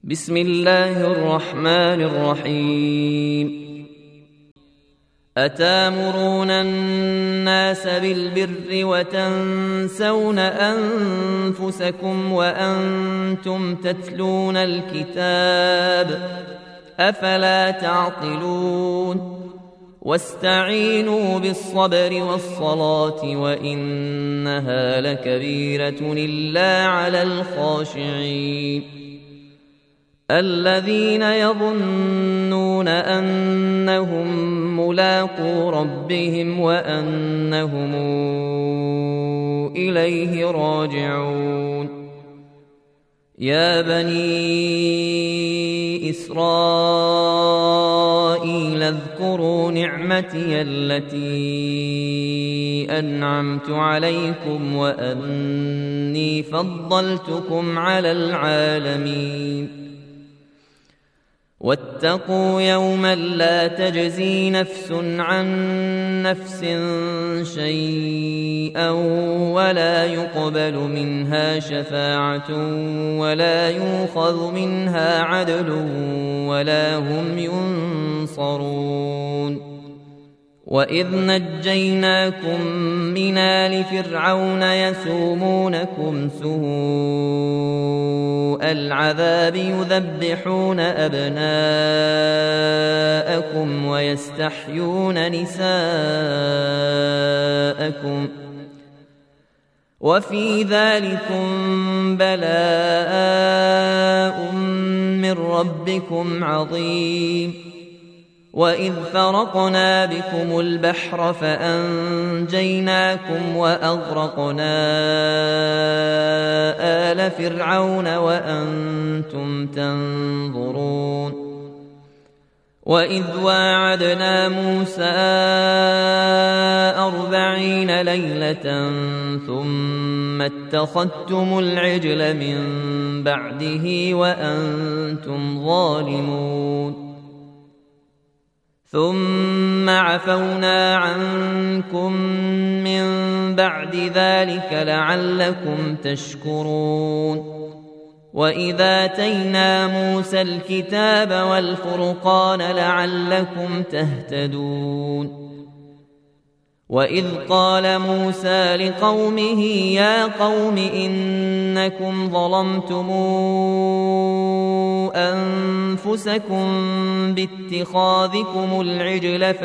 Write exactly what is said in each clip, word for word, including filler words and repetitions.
بسم الله الرحمن الرحيم. أتامرون الناس بالبر وتنسون أنفسكم وأنتم تتلون الكتاب أفلا تعقلون واستعينوا بالصبر والصلاة وإنها لكبيرة إلا على الخاشعين الذين يظنون أنهم ملاقو ربهم وأنهم إليه راجعون. يا بني إسرائيل اذكروا نعمتي التي أنعمت عليكم وأني فضلتكم على العالمين. واتقوا يوما لا تجزي نفس عن نفس شيئا ولا يقبل منها شفاعة ولا يؤخذ منها عدل ولا هم ينصرون. وإذ نجيناكم من آل فرعون يسومونكم سوء العذاب يذبحون أبناءكم ويستحيون نساءكم وفي ذلكم بلاء من ربكم عظيم. وإذ فرقنا بكم البحر فأنجيناكم وأغرقنا آل فرعون وأنتم تنظرون. وإذ واعدنا موسى أربعين ليلة ثم اتخذتم العجل من بعده وأنتم ظالمون ثم عفونا عنكم من بعد ذلك لعلكم تشكرون. وإذا آتينا موسى الكتاب والفرقان لعلكم تهتدون. وإذ قال موسى لقومه يا قوم إنكم ظلمتم أنفسكم باتخاذكم العجل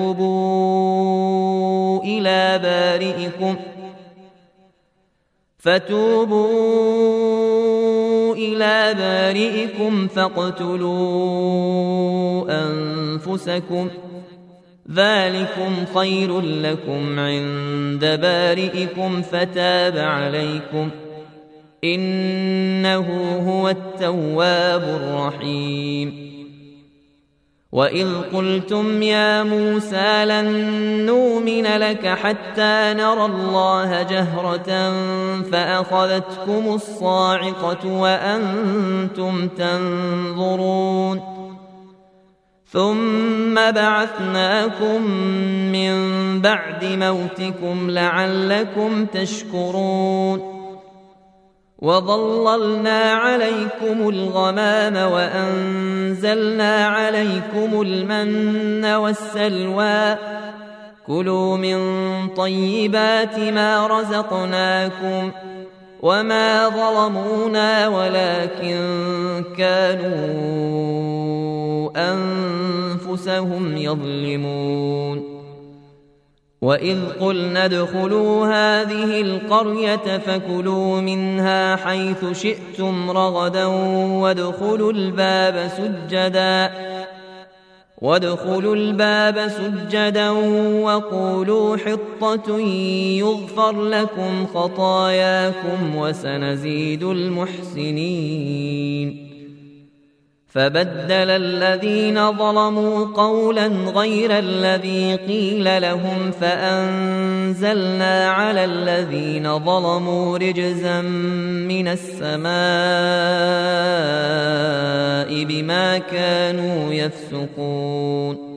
فتوبوا إلى بارئكم فتوبوا إلى بارئكم فاقتلوا أنفسكم ذلكم خير لكم عند بارئكم فتاب عليكم إنه هو التواب الرحيم. وإذ قلتم يا موسى لن نؤمن لك حتى نرى الله جهرة فأخذتكم الصاعقة وأنتم تنظرون ثم بعثناكم من بعد موتكم لعلكم تشكرون. وظللنا عليكم الغمام وأنزلنا عليكم المن والسلوى كلوا من طيبات ما رزقناكم وما ظلمونا ولكن كانوا أنفسهم يظلمون. وإذ قلنا ادخلوا هذه القرية فكلوا منها حيث شئتم رغدا وادخلوا الباب سجدا وادخلوا الباب سجدا وقولوا حطة يغفر لكم خطاياكم وسنزيد المحسنين. فبدل الذين ظلموا قولا غير الذي قيل لهم فأنزلنا على الذين ظلموا رجزا من السماء بما كانوا يفسقون.